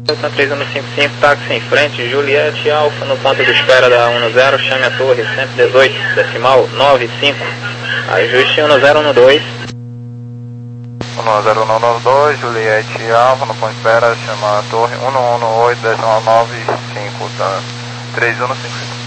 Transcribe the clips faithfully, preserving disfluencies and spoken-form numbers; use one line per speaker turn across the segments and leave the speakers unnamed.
três um cinco cinco, táxi em frente, Juliette Alfa, no ponto de espera da um zero, chame a torre cento e dezoito, decimal nove cinco, ajuste um zero um dois.
um zero um dois, Juliette Alfa, no ponto de espera, chama a torre um um oito, decimal nove cinco, tá? três um cinco cinco.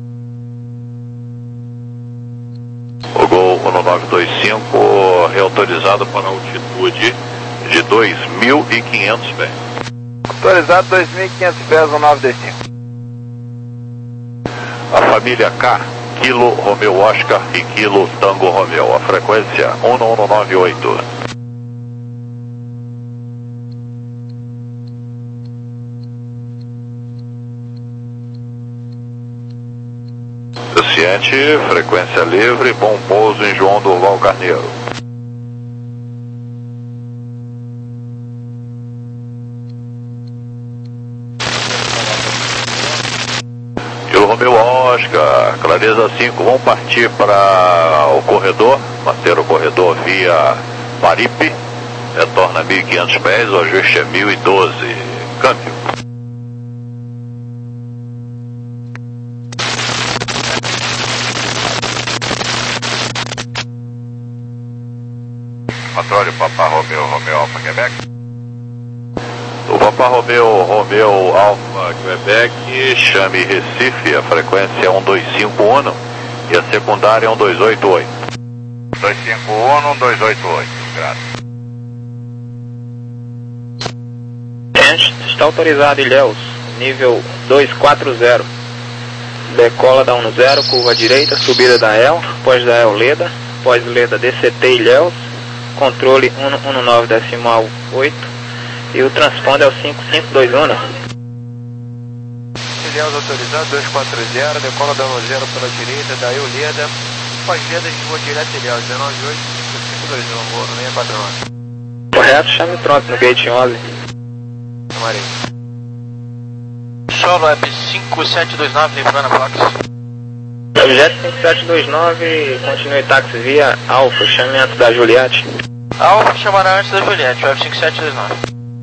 O Gol um nove dois cinco, reautorizado para altitude de dois mil e quinhentos pés.
Autorizado dois mil e quinhentos pés, um nove dois cinco.
A família K, Kilo Romeo Oscar e Kilo Tango Romeo, a frequência um um nove oito. Ciente, frequência livre, bom pouso em João Durval Carneiro. E o Romeo Oscar, clareza cinco, vamos partir para o corredor, manter o corredor via Paripe, retorna mil e quinhentos pés, o ajuste é mil e doze, câmbio. Controle Papa Romeo, Romeo Alfa Quebec. O Papa Romeo, Romeo Alfa Quebec, chame Recife, a frequência é um dois cinco um e a secundária é um dois oito oito. dois cinco um, um dois oito oito, graças.
Está autorizado Ilhéus, nível dois quatro zero. Decola da um zero, curva direita, subida da El, pós da El Leda, pós Leda D C T Ilhéus. Controle um um nove decimal oito e o transponder é o cinco cinco dois um.
Ilhéus autorizado dois quatro zero, decola da um zero pela direita, da Euleda, pós-venda de rua direta Ilhéus, dezenove oito cinco cinco dois um, voo no seis quatro nove.
Correto, chame pronto no gate onze.
Marinho.
Solo Web cinco sete dois nove, lembrando a placa.
Objeto cinco sete dois nove, continue táxi via Alfa, chame antes da Juliette.
Alfa chamará antes da Juliette, Web cinco sete dois nove.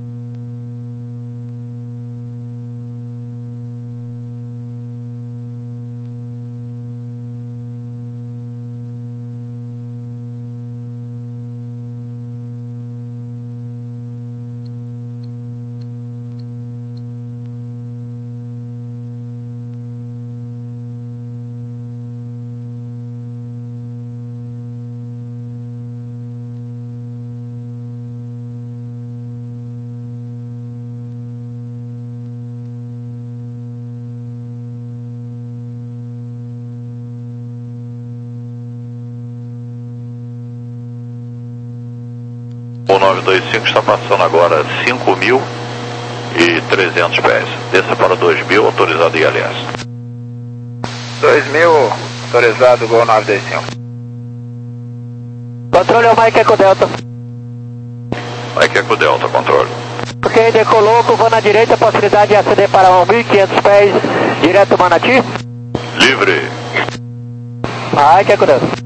O nove dois cinco está passando agora cinco mil e trezentos pés. Desça para dois mil, autorizado I L S.
dois mil, autorizado, Gol nove dois cinco.
Controle é o Mike Eco Delta.
Mike Eco Delta, controle.
Ok, decolou, curva na direita, possibilidade de aceder para mil e quinhentos pés, direto Manati.
Livre.
Mike Eco Delta.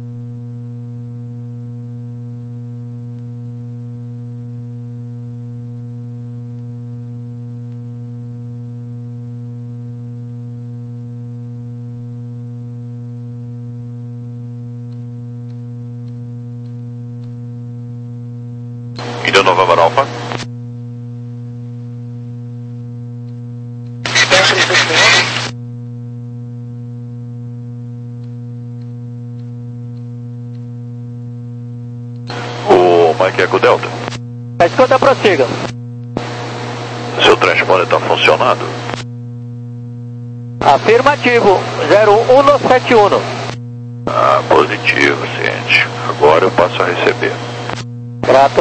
Índia November Alpha. O Mike Eco Delta.
A escuta, prossiga.
Seu transponder está funcionando?
Afirmativo, zero um sete um.
Ah, positivo, ciente. Agora eu passo a receber.
Grato.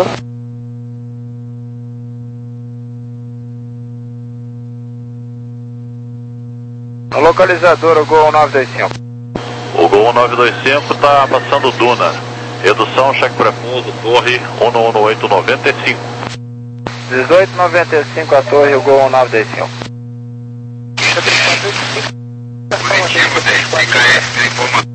O localizador, o Gol nove dois cinco.
O Gol nove dois cinco está passando Duna. Redução, cheque pré-pouso, torre um um oito nove cinco.
dezoito noventa e cinco a torre, o Gol nove dois cinco.
Positivo, D K F, informação.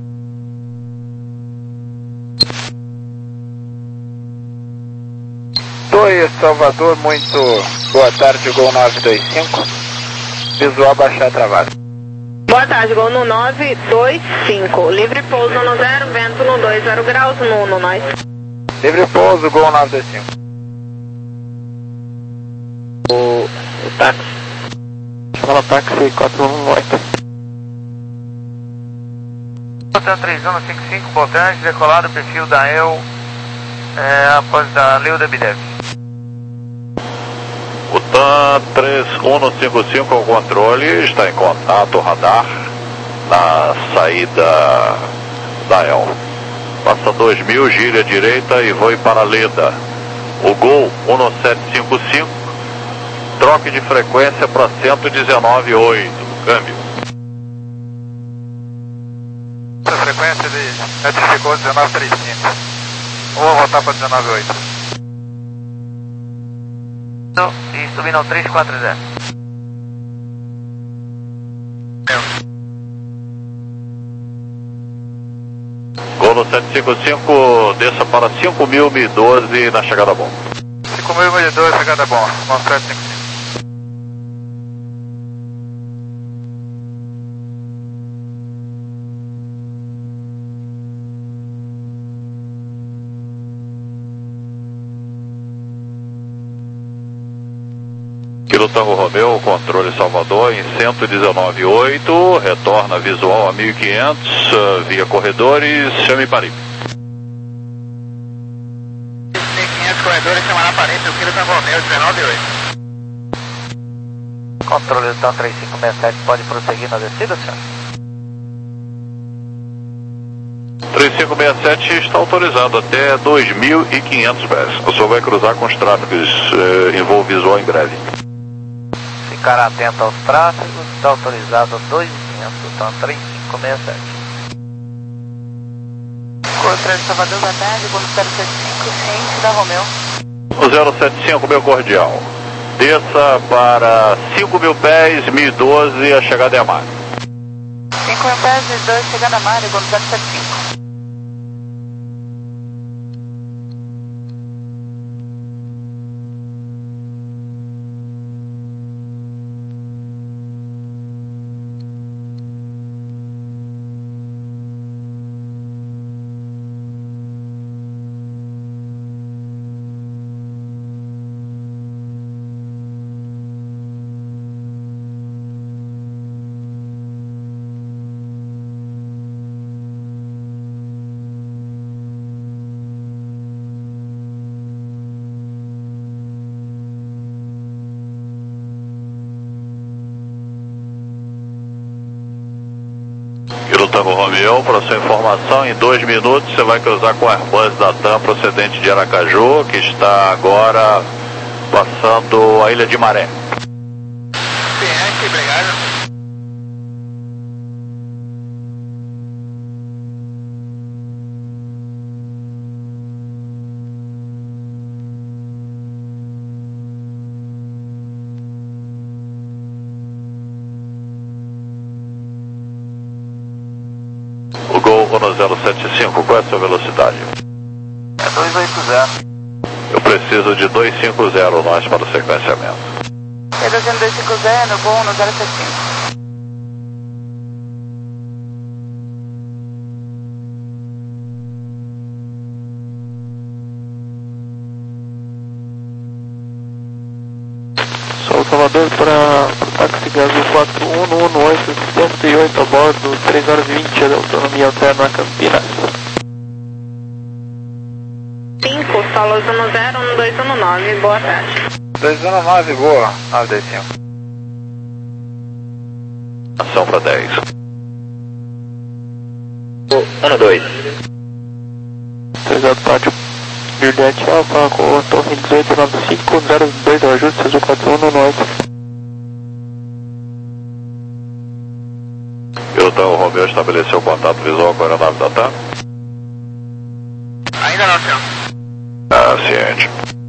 Torre Salvador, muito
Boa tarde, Gol nove dois cinco. Visual baixar travado.
Boa tarde, Gol no nove dois cinco. Livre pouso no zero, vento no dois zero graus, no, no nós.
Livre pouso, Gol nove dois cinco. O, o táxi. Fala táxi quatro um oito.
Hotel três um cinco cinco, Botante, decolado, perfil da E L, é, após da Leuda Bidev.
O T A M três um cinco cinco ao controle, está em contato, radar, na saída da E L. Passa dois mil, gira à direita e voe para Leda. O Gol um sete cinco cinco, troque de frequência para cento e dezenove ponto oito, câmbio.
A frequência de retificou dezenove trinta e cinco. Vou voltar para dezenove oito. E subindo ao três quatro zero.
Gol no sete cinco cinco, desça para cinco mil, mil e doze na chegada bom.
cinco mil, mil e doze, chegada bom. sete cinco cinco.
Tango Romeu, controle Salvador em cento e dezenove ponto oito, retorna visual a mil e quinhentos, via corredores, chame Paripe.
mil e quinhentos corredores, chamar Paripe, o Kilo Tango Romeu, dezenove ponto oito. Controle do TAM três cinco seis sete, pode prosseguir na descida, senhor?
três cinco seis sete está autorizado até dois mil e quinhentos pés. O senhor vai cruzar com os tráfegos eh, em voo visual em breve.
Ficar atento aos tráfegos, está autorizado dois mil e quinhentos, então três cinco seis sete.
Controle Salvador, boa tarde, Gol zero sete cinco, ciente da Romeu.
O zero sete cinco, meu cordial. Desça para cinco mil pés, mil e doze, a chegada é a mar.
cinco mil pés, mil e doze, chegada a mar, Gol zero sete cinco.
Tango Romeu, para sua informação, em dois minutos você vai cruzar com o Airbus da TAM procedente de Aracaju, que está agora passando a Ilha de Maré.
Ciente, obrigado.
No zero sete cinco, qual é a sua velocidade?
É dois oito zero.
Eu preciso de dois cinco zero nós para o sequenciamento.
Reduzindo dois cinco zero, Gol no zero sete cinco.
Salvador para o táxi Gazoo quatro um um oito, cento e oito a bordo, três horas e vinte de autonomia alterna Campinas.
cinco, Solos um zero, um dois um nove, boa tarde.
dois um nove, boa, nove dois cinco.
Ação para dez.
um dois.
Obrigado, Pátio. Juliette Alfa com a torre dezoito nove cinco, zero dois ajustes, o quatro um um oito.
O Romeu estabeleceu contato visual com a aeronave da TAM?
Ainda não, senhor.
Ah, ciente.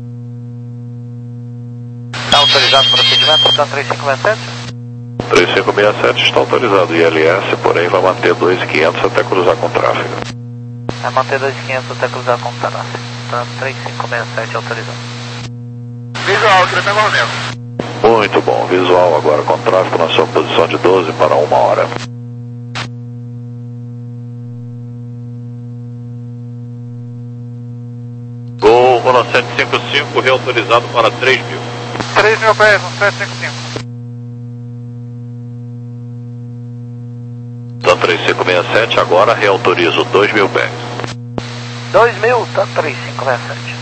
Está autorizado o procedimento, então três cinco seis sete?
três cinco seis sete está autorizado I L S, porém vai manter dois mil e quinhentos até cruzar com tráfego.
Vai manter dois mil e quinhentos até cruzar com tráfego. Então três cinco seis sete autorizado. Visual, aqui no Tango Romeo.
Muito bom, visual agora com tráfego na sua posição de doze para uma hora. Gol um nove sete cinco cinco, reautorizado para três mil.
três mil pés, um sete cinco cinco.
Tá três cinco seis sete, agora reautorizo dois mil pés.
dois mil, tá três cinco seis sete.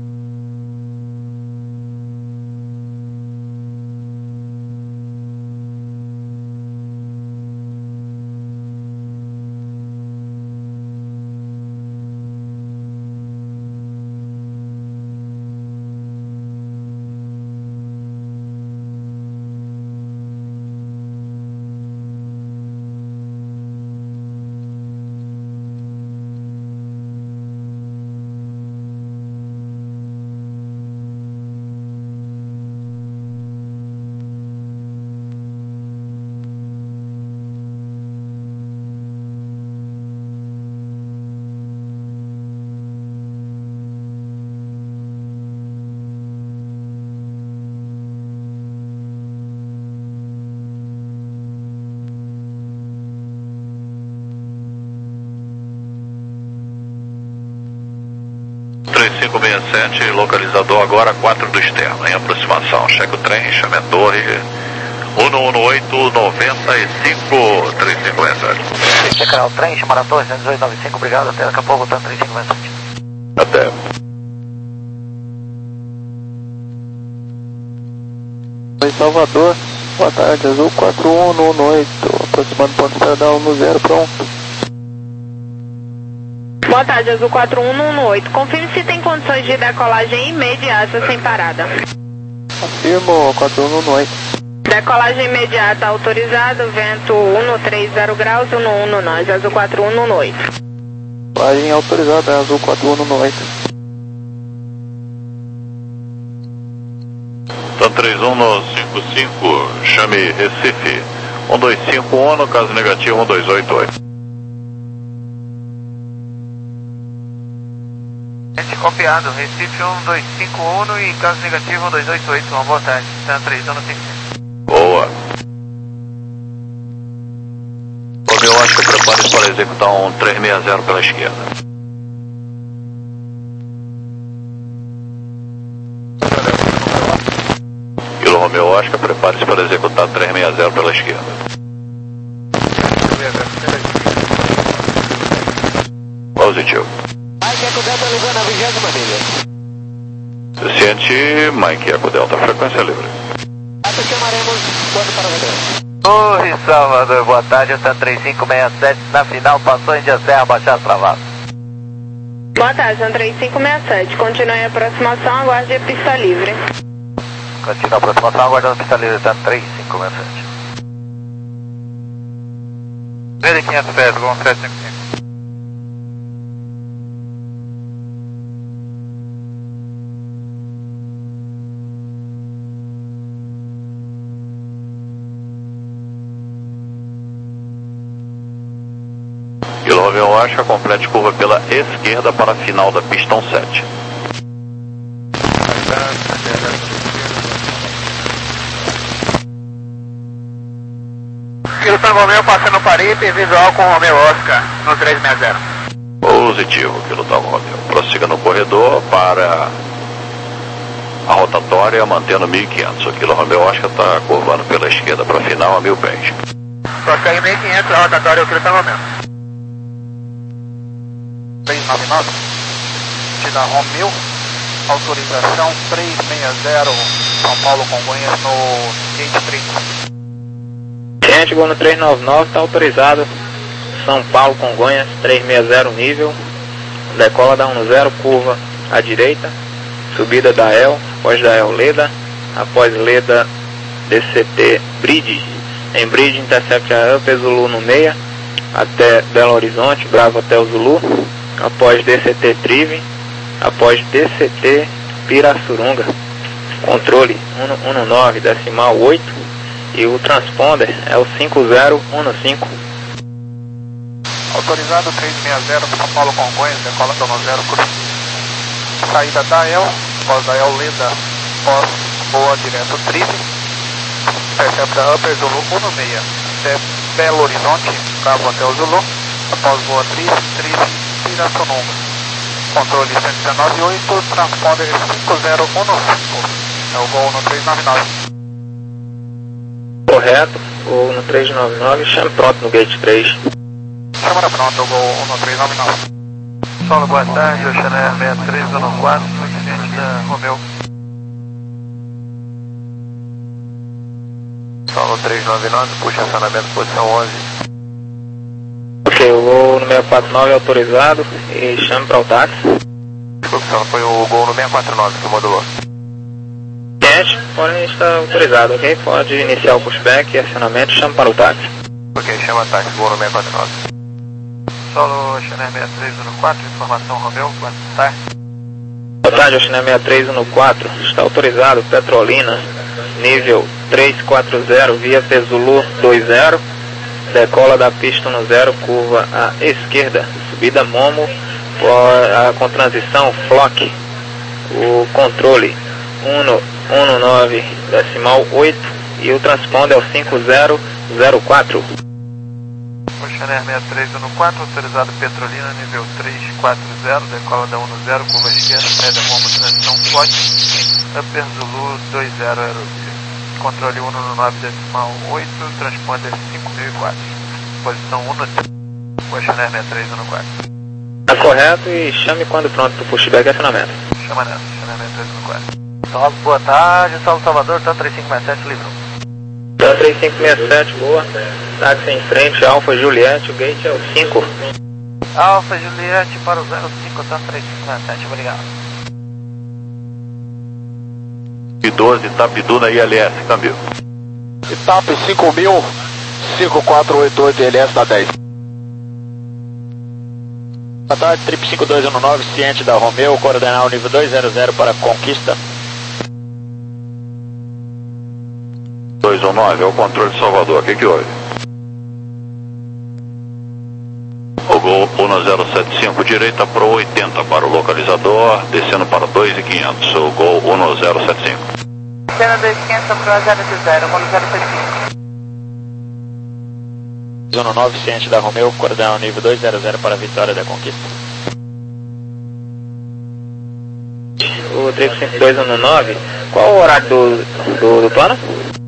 três cinco seis sete, localizador agora quatro do externo, em aproximação. Cheque o trem, chame a torre. um um oito nove cinco três cinco seis sete.
Checar o trem, chamar a torre, cento e dezoito noventa e cinco, obrigado. Até daqui a pouco, voltando três cinco seis sete.
Até.
Oi, Salvador, boa tarde, Azul quatro um um oito, aproximando ponto de espera da um zero, pronto.
Boa tarde, Azul quatro um um oito. Confirme se tem condições de decolagem imediata sem parada.
Confirmo, quatro um um oito.
Decolagem imediata autorizada, vento um três zero graus, um um nós, Azul quatro um um oito.
Decolagem autorizada, Azul quatro um um oito.
Então três um cinco cinco, chame Recife. um dois cinco um, no caso negativo um dois oito oito.
Copiado, Recife um dois cinco um e caso negativo um dois oito oito, uma boa tarde, está três um cinco cinco.
Boa. Romeo Oscar, prepare-se para executar um três seis zero pela esquerda. Kilo Romeo Oscar, prepare-se para executar três seis zero pela esquerda. Positivo.
Mike Eco Delta ligando a vigésima milha.
Suficiente, Mike Eco Delta, frequência livre.
Até chamaremos quando para o Torre Salvador, boa tarde, está três cinco seis sete, na final passou em Dia Serra, baixar travado.
Boa tarde, três cinco seis sete. Continue em aproximação, aguarde a pista livre.
Continua a aproximação, aguardando a pista livre, está três cinco seis sete. Verde quinhentos pés, com sete cinco cinco.
Kilo Romeo Oscar, complete curva pela esquerda para a final da pistão sete.
Kilo Tango Romeo passando Paripe, visual com Romeo Oscar no três seis zero.
Positivo, Kilo Tango Romeo. Prossiga no corredor para a rotatória, mantendo mil e quinhentos. O Kilo Romeo Oscar está curvando pela esquerda para a final a mil pés.
Prossegue mil e quinhentos, a rotatória, o Kilo Tango Romeo. três nove nove, Tida Romeo, autorização três seis zero, São Paulo Congonhas no gate trinta.
Gente, chegou no três nove nove, está autorizado. São Paulo Congonhas, três seis zero nível. Decola da um zero, curva à direita. Subida da E L, após da E L Leda. Após Leda, D C T Bridge. Em Bridge, intercept aéreo, Zulu no meia. Até Belo Horizonte, Bravo Hotel Zulu. Após D C T Trive, após D C T Pirassununga, controle um um nove decimal oito e o transponder é o cinco zero um cinco.
Autorizado três seis zero, São Paulo Congonhas, decola da um zero, curso. Saída da E L, após da E L Leda, após voa direto Trize, percepta Upper Zulu um seis, até Belo Horizonte, Bravo até o Zulu, após voa Trize, Trize, vira Sonoma. Controle cento e dezenove ponto oito, transponder cinco zero um cinco, é o voo no três nove nove.
Correto, voo no três nove nove, chame pronto no gate três.
Câmara pronta, eu vou no três nove nove. Solo, boa tarde, Oceaner sessenta e três um quatro, cliente da Romeo. Solo três nove nove, puxa acionamento, posição onze.
Ok, o voo no seiscentos e quarenta e nove é autorizado e chame para o táxi.
Desculpe, só foi o gol no seiscentos e quarenta e nove que modulou.
Cliente, porém está autorizado, ok? Pode iniciar o pushback e acionamento, chame para o táxi.
Ok, chama táxi, gol no seiscentos e quarenta e nove. Solo Oceaner sessenta e três um quatro, informação Romeo, boa tarde.
Boa tarde, Oceaner sessenta e três um quatro, está autorizado, Petrolina, nível trezentos e quarenta, via Zulu dois zero, decola da pista no zero, curva à esquerda, subida Momo, com transição Flock, o controle um um nove decimal oito e o transponder é o cinco zero zero quatro.
Oceaner sessenta e três um quatro, autorizado Petrolina, nível trezentos e quarenta, decola da um zero, curva esquerda, prédio Momo, transição Flock, Upper Zulu dois zero aerobico. Controle um um nove decimal oito, transponder cinco mil e quatro. Posição um no tempo. Oceaner sessenta e três um quatro.
Está correto e chame quando pronto para o pushback e acionamento.
Chama nessa, Oceaner sessenta e três um quatro. Salve, boa tarde, Salve Salvador, tá três cinco seis sete, livro.
Tá três cinco seis sete, boa. Táxi em frente, Alfa Juliette, o gate é o cinco.
Alfa Juliette para o zero cinco, tá três cinco seis sete, obrigado.
E doze, Itapidu na I L S, câmbio.
Itap cinco mil, cinco quatro oito oito, I L S da dez. Boa tarde, Trip cinco dois um nove, ciente da Romeo, coordenal nível dois zero zero para Conquista.
dois um nove, é o controle de Salvador, o que que houve? O Gol um zero sete cinco, direita pro oitenta para o localizador, descendo para dois mil e quinhentos, o Gol um zero sete cinco.
Cena dois mil e quinhentos para zero zero, um zero sete cinco.
um nove, ciente da Romeo, coordenal nível dois zero zero para Vitória da Conquista.
O Trip cinco dois um nove, qual o horário do, do, do plano?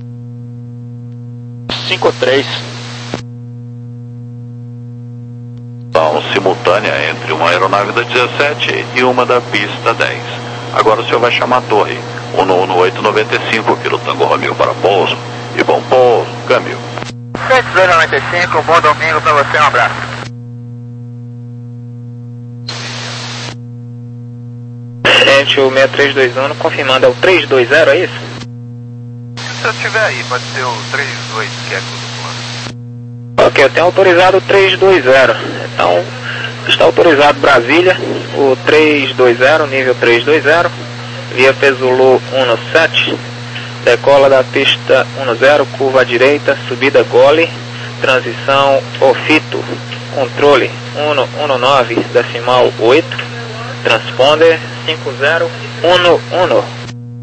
cinco três.
Então, simultânea entre uma aeronave da dezessete e uma da pista dez. Agora o senhor vai chamar a torre um um oito nove cinco, Kilo Tango Romeo para pouso. E bom pouso, câmbio.
sete zero nove cinco, bom domingo pra você, um abraço.
Gente, o seis três dois um, confirmando, é o três dois zero, é isso?
Se eu tiver aí, pode ser o três dois, que é tudo plano.
Ok, eu tenho autorizado o três dois zero. Então, está autorizado Brasília, o três dois zero, nível três dois zero, via Zulu um sete, decola da pista um zero, curva à direita, subida Gole, transição Ofito, controle um um nove decimal oito, transponder cinco zero um um.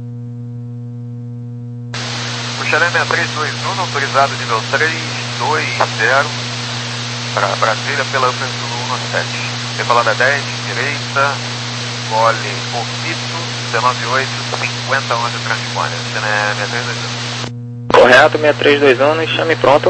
Oceaner sessenta e três dois um, autorizado nível três dois zero para Brasília pela Upper Zulu um sete. Decolada dez, direita, Gole, Ofito, dezenove oito, cinquenta onze transponder. Oceaner sessenta e três dois um.
Correto, seis três dois um, e chame pronto.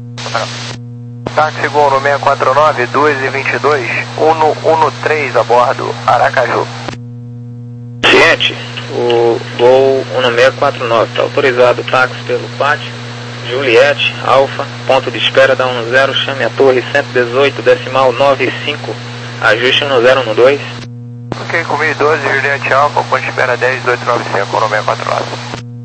Táxi Gol no seiscentos e quarenta e nove, dois e vinte e dois, um um três a bordo, Aracaju.
Ciente, o Gol um seis quatro nove, está autorizado o táxi pelo pátio, Juliette, Alfa, ponto de espera da um zero, chame a torre cento e dezoito decimal nove cinco, ajuste um zero um dois.
Ok, comigo doze, Juliette Alfa, ponto de espera dez oito nove cinco, no seiscentos e quarenta e nove.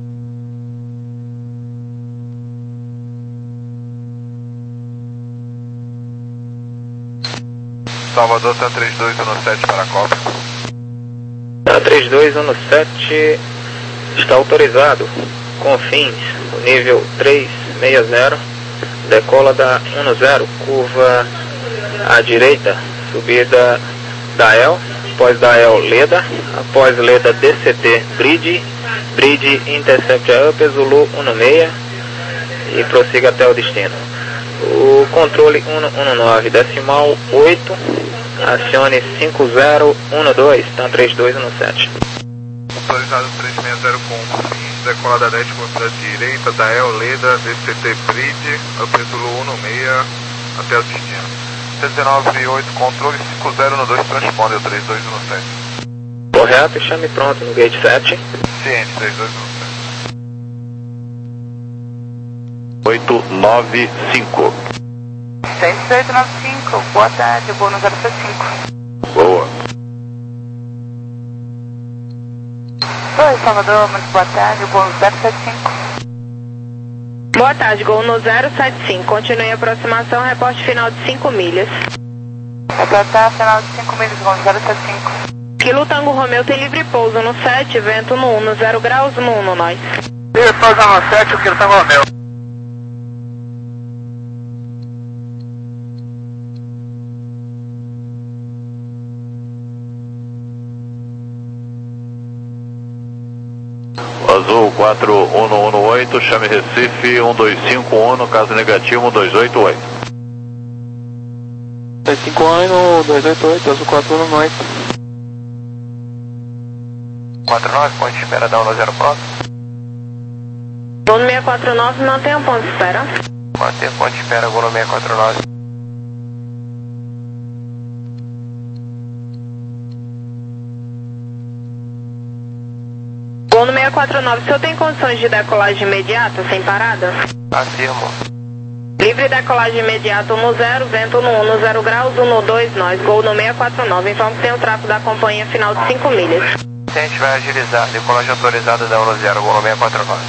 Salvador tá três dois um sete para a Copa.
Tá três dois um sete, está autorizado. Confins, o nível três seis zero, decola da um zero, curva à direita, subida da E L, após da E L Leda, após Leda D C T Bridge, Bridge Intercept Upper Zulu dezesseis e prossiga até o destino. O controle cento e dezenove, decimal oito, acione cinco zero um dois, tá três dois um sete.
Autorizado três seis zero com fim, decolada dez para a direita da E L Leda, D C T Bridge, Upper Zulu dezesseis até o destino. T dezenove oito, controle cinco zero um dois, transponder três dois um sete.
Correto, chame pronto no gate sete.
Ciente, três dois um sete.
oito nove cinco.
seis oito nove cinco, boa tarde, voo no zero sete cinco.
Boa.
Oi, Salvador, muito boa tarde, voo no zero sete cinco. Boa tarde, Gol no zero sete cinco, continue a aproximação, reporte final de cinco milhas. Reportar final de cinco milhas, Gol no zero sete cinco. Kilo Tango Romeo tem livre pouso no sete, vento no um, no zero graus, no um, no nós.
Livre pouso no sete, o Kilo Tango Romeo.
Azul quatro um um oito, chame Recife um dois cinco um, caso negativo um dois oito oito.
dois cinco um, dois oito oito, Azul quatro um oito.
quatro nove, ponto de espera da um zero próximo.
Gol no seis quatro nove, mantenha o ponto de espera.
Mantenha ponto de espera, Gol no seis quatro nove.
Gol no seis quatro nove, o senhor tem condições de decolagem imediata, sem parada?
Afirmo.
Livre decolagem imediata, um no zero, vento no um, no zero graus, um no dois, nós. Gol no seis quatro nove, informa que tem o tráfego da companhia final de cinco milhas.
A gente vai agilizar, decolagem autorizada da um zero, Gol no seis quatro nove.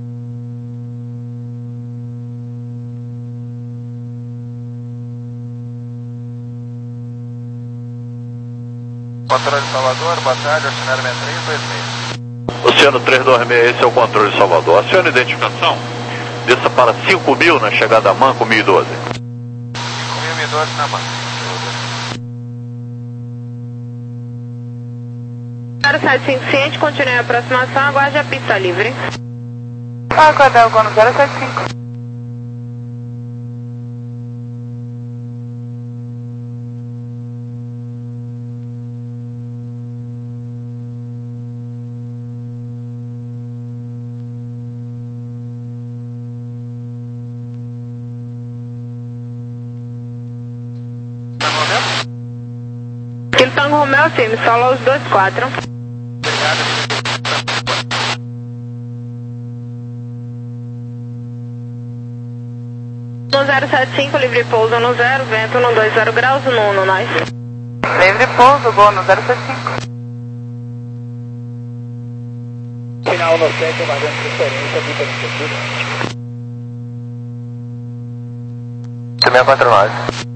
Controle de Salvador, boa tarde, Oceano seis três dois seis.
Oceano três dois seis, esse é o controle de Salvador. Acione a identificação. Desça para cinco mil na chegada a Manco mil e doze.
cinco mil e doze na Manco.
zero sete cinco ciente, continue a aproximação, aguarde a pista livre.
Aguardar o Gol no zero sete cinco.
Kilo Tango Romeo, firme, solo os dois quatro. No zero sete cinco, livre pouso no zero, vento no dois zero graus, no um, no nós.
Livre pouso, Gol no zero sete cinco.
Final no sete, aguardando transferência, vida no futuro.
seis quatro nove.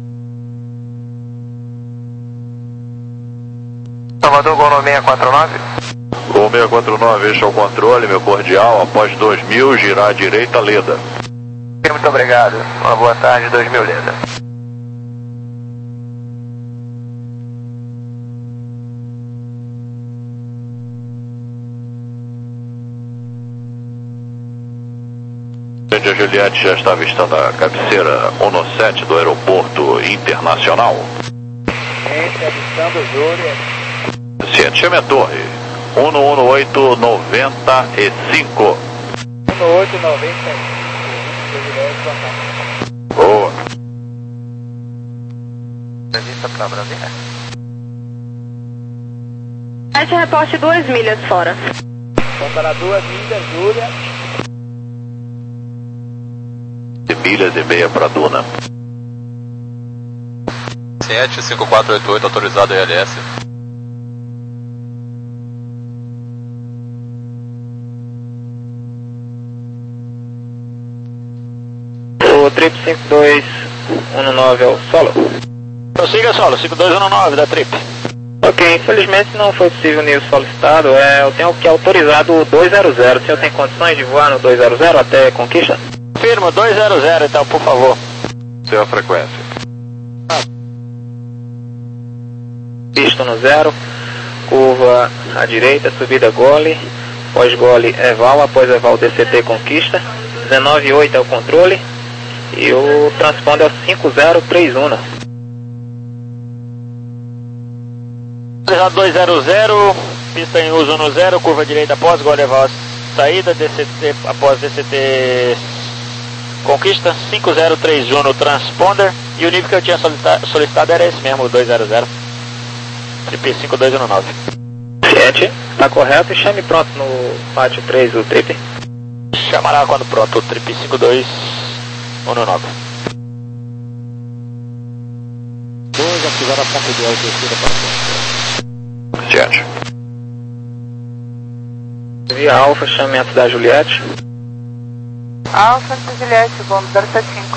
Salvador, Gol no seis quatro nove.
Gol seis quatro nove, este é o controle, meu cordial. Após dois mil, girar à direita, Leda.
Muito obrigado. Uma boa tarde, dois mil Leda.
A Juliette já está avistando a cabeceira cento e sete do aeroporto internacional.
Ciente, avistando o Júlio.
Ciente, chame a torre. um um oito noventa e cinco.
um oito noventa e cinco.
Boa.
Entrevista para Brasília.
Sete reporte duas milhas fora.
São para duas milhas, Júlia.
De milhas e meia para Duna.
sete cinco quatro oito oito, autorizado E L S.
O trip cinco dois um nove é o solo.
Prossiga solo, cinco dois um nove da trip.
Ok, infelizmente não foi possível o nível solicitado. É, eu tenho que autorizado o dois zero zero. O senhor tem condições de voar no dois zero zero até Conquista?
Firma, dois zero zero então, por favor.
Seu a frequência.
Pista no zero. curva à direita, subida gole, pós-gole eval, após eval D C T conquista, dezenove oito é o controle e o transponder é o cinco zero três um.
dois zero zero, pista em uso no zero, curva direita após gole eval saída, D C T após D C T conquista, cinco zero três um no transponder e o nível que eu tinha solicitado, solicitado era esse mesmo, dois zero zero. Trip cinco dois um nove.
Fiat, tá correto, e chame pronto no pátio três o trip.
Chamará quando pronto, o trip cinco dois um nove.
dois, ativar a ponta de alta descida para frente.
Fiat.
Via Alfa, chame antes da Juliette.
Alfa, antes da Juliette, bom, zero sete cinco.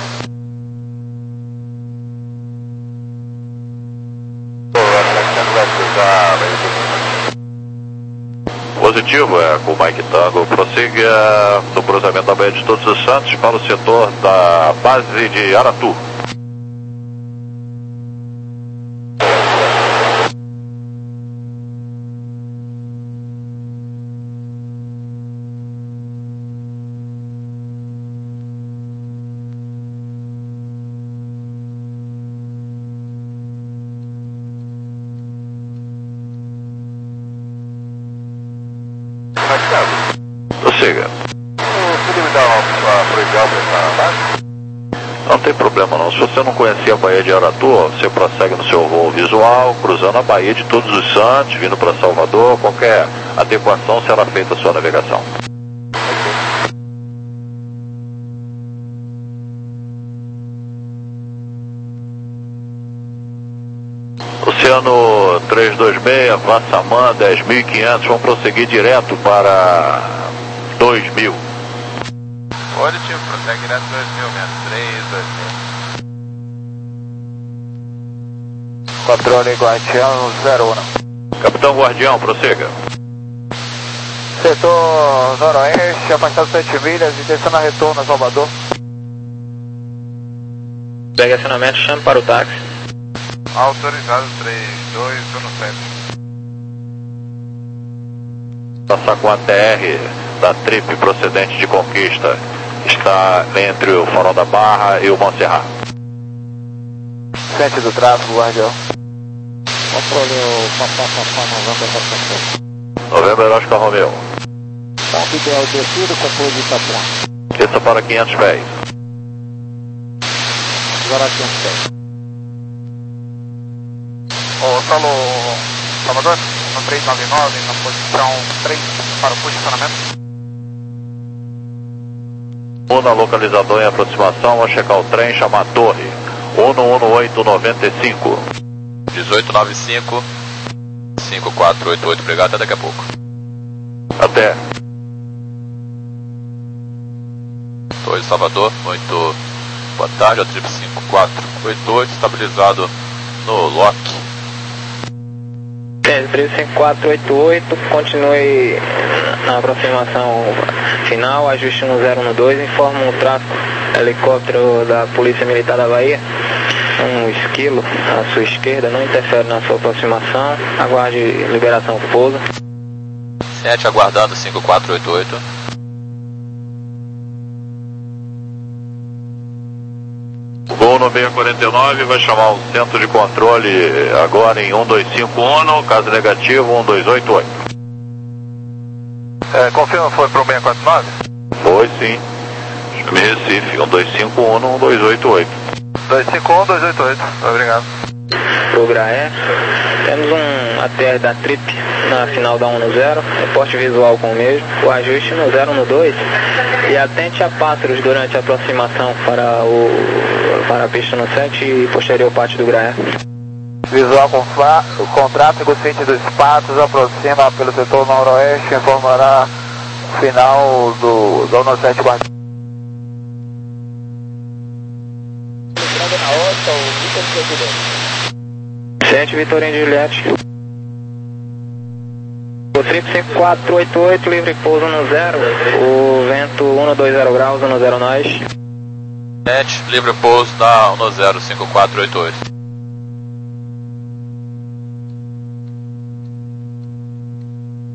Positivo, é com o Mike Tango. Prossiga no cruzamento da Baía de Todos os Santos para o setor da base de Aratu. Prossiga. Não tem problema não. Se você não conhecia a Baía de Aratu, você prossegue no seu voo visual, cruzando a Baía de Todos os Santos, vindo para Salvador. Qualquer adequação será feita à sua navegação. Oceano trezentos e vinte e seis, Vassamã dez mil e quinhentos, vão prosseguir direto para dois mil.
Positivo, prossegue direto dois mil, menos três, dois mil.
Controle Guardião zero um.
Capitão Guardião, prossiga.
Setor noroeste, afastado sete milhas, intenção a retorno a Salvador.
Pegue acionamento, chame para o táxi.
Autorizado três dois um sete.
Passar com a T R da Trip procedente de Conquista. Está entre o Farol da Barra e o Montserrat.
Frente do tráfego, Guardião.
Controle o Papá Papá Novembro Rocha.
Novembro Oscar Romeo.
Ponto ideal descido, controle de Itapuã.
Desça para quinhentos pés.
Agora quinhentos pés.
Ô, Solo Salvador, no três nove nove, na posição três para o posicionamento.
Una localizador em aproximação, vou checar o trem, chamar a torre. um um oito nove cinco.
dezoito nove cinco, cinco quatro oito oito, obrigado, até daqui a pouco.
Até.
Torre de Salvador, muito boa tarde, a Trip cinco quatro oito oito, estabilizado no lock.
três cinco quatro oito oito, continue na aproximação final, ajuste no zero um dois, informa o tráfego helicóptero da Polícia Militar da Bahia, um esquilo à sua esquerda, não interfere na sua aproximação, aguarde liberação do pouso.
sete aguardando cinco quatro oito oito.
O voo no seis quarenta e nove vai chamar o centro de controle agora em um dois cinco um, caso negativo um dois oito oito.
É, confirma, foi para o seis quatro nove?
Foi sim. Chame Recife, um dois cinco um, um dois oito oito.
dois cinco um, dois oito oito, obrigado.
Pro Graé, temos um A T R da Trip na final da um no zero, reporte visual com o mesmo, o ajuste no zero um dois e atente a pássaros durante a aproximação para, o, para a pista no sete e posterior pátio do Graé.
Visual com, com tráfego, sentido dos patos, aproxima pelo setor noroeste, informará final do Zona sete Guardião.
Entrada na órbita, o Vitor de Juliette.
sete Vitorino de Juliette. O Trip cinco quatro oito oito, livre pouso no zero, o vento um dois zero graus, um zero nós.
sete, livre pouso da um zero cinco quatro oito oito.